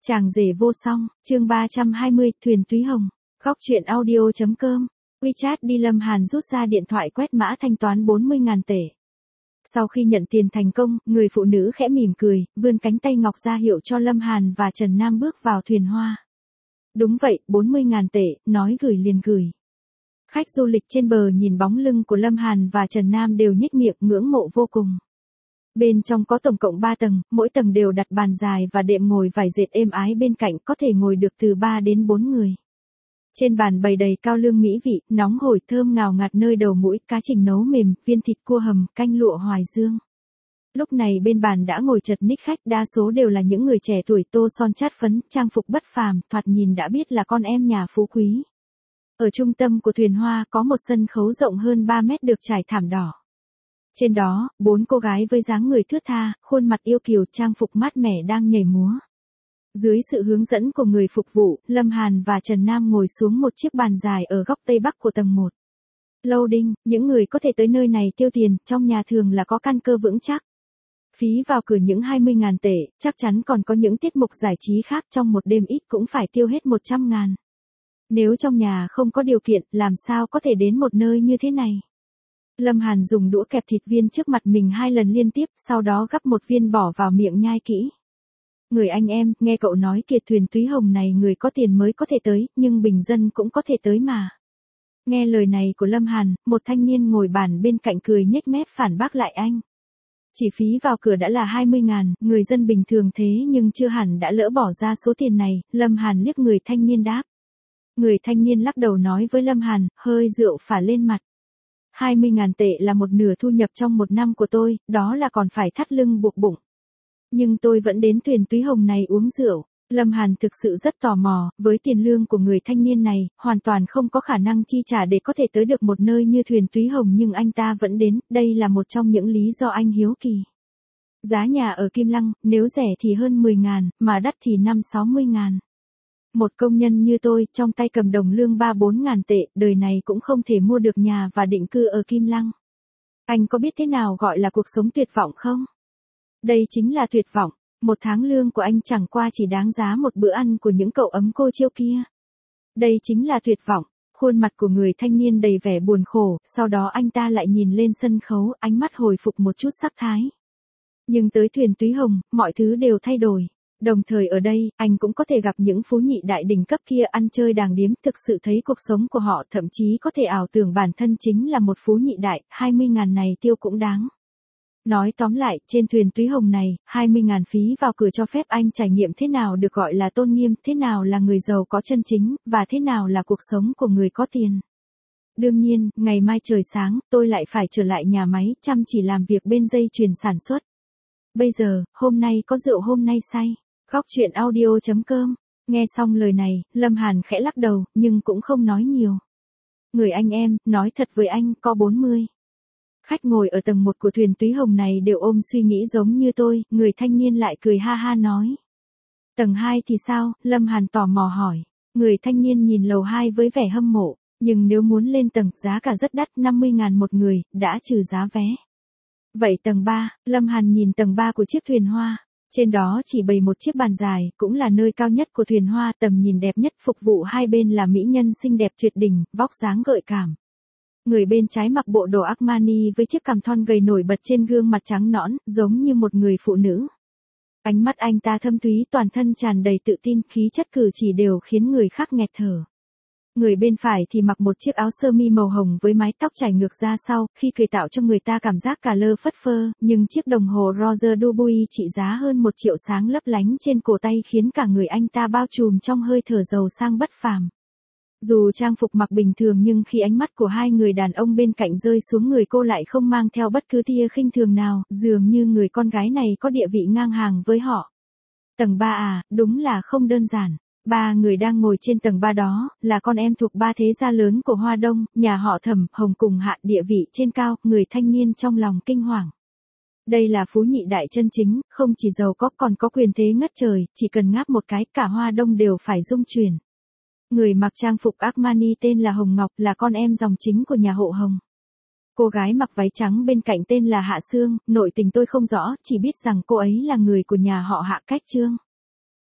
Chàng rể vô song, chương 320, Thuyền Túy Hồng. Góc truyện audio.com. WeChat đi Lâm Hàn rút ra điện thoại quét mã thanh toán 40.000 tệ. Sau khi nhận tiền thành công, người phụ nữ khẽ mỉm cười, vươn cánh tay ngọc ra hiệu cho Lâm Hàn và Trần Nam bước vào thuyền hoa. Đúng vậy, 40.000 tệ, nói gửi liền gửi. Khách du lịch trên bờ nhìn bóng lưng của Lâm Hàn và Trần Nam đều nhếch miệng ngưỡng mộ vô cùng. Bên trong có tổng cộng 3 tầng, mỗi tầng đều đặt bàn dài và đệm ngồi vải dệt êm ái bên cạnh, có thể ngồi được từ 3 đến 4 người. Trên bàn bày đầy cao lương mỹ vị, nóng hổi thơm ngào ngạt nơi đầu mũi, cá trình nấu mềm, viên thịt cua hầm, canh lụa hoài dương. Lúc này bên bàn đã ngồi chật ních khách, đa số đều là những người trẻ tuổi tô son chát phấn, trang phục bất phàm, thoạt nhìn đã biết là con em nhà phú quý. Ở trung tâm của thuyền hoa có một sân khấu rộng hơn 3 mét được trải thảm đỏ. Trên đó, 4 cô gái với dáng người thướt tha, khuôn mặt yêu kiều, trang phục mát mẻ đang nhảy múa. Dưới sự hướng dẫn của người phục vụ, Lâm Hàn và Trần Nam ngồi xuống một chiếc bàn dài ở góc tây bắc của tầng 1. Loading, những người có thể tới nơi này tiêu tiền, trong nhà thường là có căn cơ vững chắc. Phí vào cửa những 20.000 tệ, chắc chắn còn có những tiết mục giải trí khác, trong một đêm ít cũng phải tiêu hết 100.000. Nếu trong nhà không có điều kiện, làm sao có thể đến một nơi như thế này? Lâm Hàn dùng đũa kẹp thịt viên trước mặt mình 2 lần liên tiếp, sau đó gắp một viên bỏ vào miệng nhai kỹ. Người anh em, nghe cậu nói kìa, thuyền Túy Hồng này người có tiền mới có thể tới, nhưng bình dân cũng có thể tới mà. Nghe lời này của Lâm Hàn, một thanh niên ngồi bàn bên cạnh cười nhếch mép phản bác lại anh. Chỉ phí vào cửa đã là 20.000, người dân bình thường thế nhưng chưa hẳn đã lỡ bỏ ra số tiền này, Lâm Hàn liếc người thanh niên đáp. Người thanh niên lắc đầu nói với Lâm Hàn, hơi rượu phả lên mặt. 20.000 tệ là một nửa thu nhập trong một năm của tôi, đó là còn phải thắt lưng buộc bụng. Nhưng tôi vẫn đến thuyền Túy Hồng này uống rượu. Lâm Hàn thực sự rất tò mò, với tiền lương của người thanh niên này, hoàn toàn không có khả năng chi trả để có thể tới được một nơi như thuyền Túy Hồng, nhưng anh ta vẫn đến, đây là một trong những lý do anh hiếu kỳ. Giá nhà ở Kim Lăng, nếu rẻ thì hơn 10.000, mà đắt thì 50-60.000. Một công nhân như tôi, trong tay cầm đồng lương 3-4 ngàn tệ, đời này cũng không thể mua được nhà và định cư ở Kim Lăng. Anh có biết thế nào gọi là cuộc sống tuyệt vọng không? Đây chính là tuyệt vọng, một tháng lương của anh chẳng qua chỉ đáng giá một bữa ăn của những cậu ấm cô chiêu kia. Đây chính là tuyệt vọng, khuôn mặt của người thanh niên đầy vẻ buồn khổ, sau đó anh ta lại nhìn lên sân khấu, ánh mắt hồi phục một chút sắc thái. Nhưng tới thuyền Túy Hồng, mọi thứ đều thay đổi. Đồng thời ở đây, anh cũng có thể gặp những phú nhị đại đỉnh cấp kia ăn chơi đàng điếm, thực sự thấy cuộc sống của họ, thậm chí có thể ảo tưởng bản thân chính là một phú nhị đại, 20.000 này tiêu cũng đáng. Nói tóm lại, trên thuyền Túy Hồng này, 20.000 phí vào cửa cho phép anh trải nghiệm thế nào được gọi là tôn nghiêm, thế nào là người giàu có chân chính, và thế nào là cuộc sống của người có tiền. Đương nhiên, ngày mai trời sáng, tôi lại phải trở lại nhà máy, chăm chỉ làm việc bên dây chuyền sản xuất. Bây giờ, hôm nay có rượu hôm nay say. Góc truyện audio.com. Nghe xong lời này, Lâm Hàn khẽ lắc đầu, nhưng cũng không nói nhiều. Người anh em, nói thật với anh, có 40. Khách ngồi ở tầng 1 của thuyền Túy Hồng này đều ôm suy nghĩ giống như tôi, người thanh niên lại cười ha ha nói. Tầng 2 thì sao? Lâm Hàn tò mò hỏi. Người thanh niên nhìn lầu 2 với vẻ hâm mộ, nhưng nếu muốn lên tầng, giá cả rất đắt, 50.000 một người, đã trừ giá vé. Vậy tầng 3, Lâm Hàn nhìn tầng 3 của chiếc thuyền hoa. Trên đó chỉ bày một chiếc bàn dài, cũng là nơi cao nhất của thuyền hoa, tầm nhìn đẹp nhất, phục vụ hai bên là mỹ nhân xinh đẹp tuyệt đỉnh, vóc dáng gợi cảm. Người bên trái mặc bộ đồ Armani với chiếc cằm thon gầy nổi bật trên gương mặt trắng nõn, giống như một người phụ nữ. Ánh mắt anh ta thâm thúy, toàn thân tràn đầy tự tin, khí chất cử chỉ đều khiến người khác nghẹt thở. Người bên phải thì mặc một chiếc áo sơ mi màu hồng với mái tóc chảy ngược ra sau, khi cười tạo cho người ta cảm giác cả lơ phất phơ, nhưng chiếc đồng hồ Roger Dubuis trị giá hơn 1 triệu sáng lấp lánh trên cổ tay khiến cả người anh ta bao trùm trong hơi thở giàu sang bất phàm. Dù trang phục mặc bình thường nhưng khi ánh mắt của hai người đàn ông bên cạnh rơi xuống người cô lại không mang theo bất cứ tia khinh thường nào, dường như người con gái này có địa vị ngang hàng với họ. Tầng 3 à, đúng là không đơn giản. 3 người đang ngồi trên tầng 3 đó, là con em thuộc 3 thế gia lớn của Hoa Đông, nhà họ Thẩm, Hồng cùng Hạ, địa vị trên cao, người thanh niên trong lòng kinh hoàng. Đây là phú nhị đại chân chính, không chỉ giàu có còn có quyền thế ngất trời, chỉ cần ngáp một cái, cả Hoa Đông đều phải rung chuyển. Người mặc trang phục Armani tên là Hồng Ngọc, là con em dòng chính của nhà hộ Hồng. Cô gái mặc váy trắng bên cạnh tên là Hạ Sương, nội tình tôi không rõ, chỉ biết rằng cô ấy là người của nhà họ Hạ cách Trương.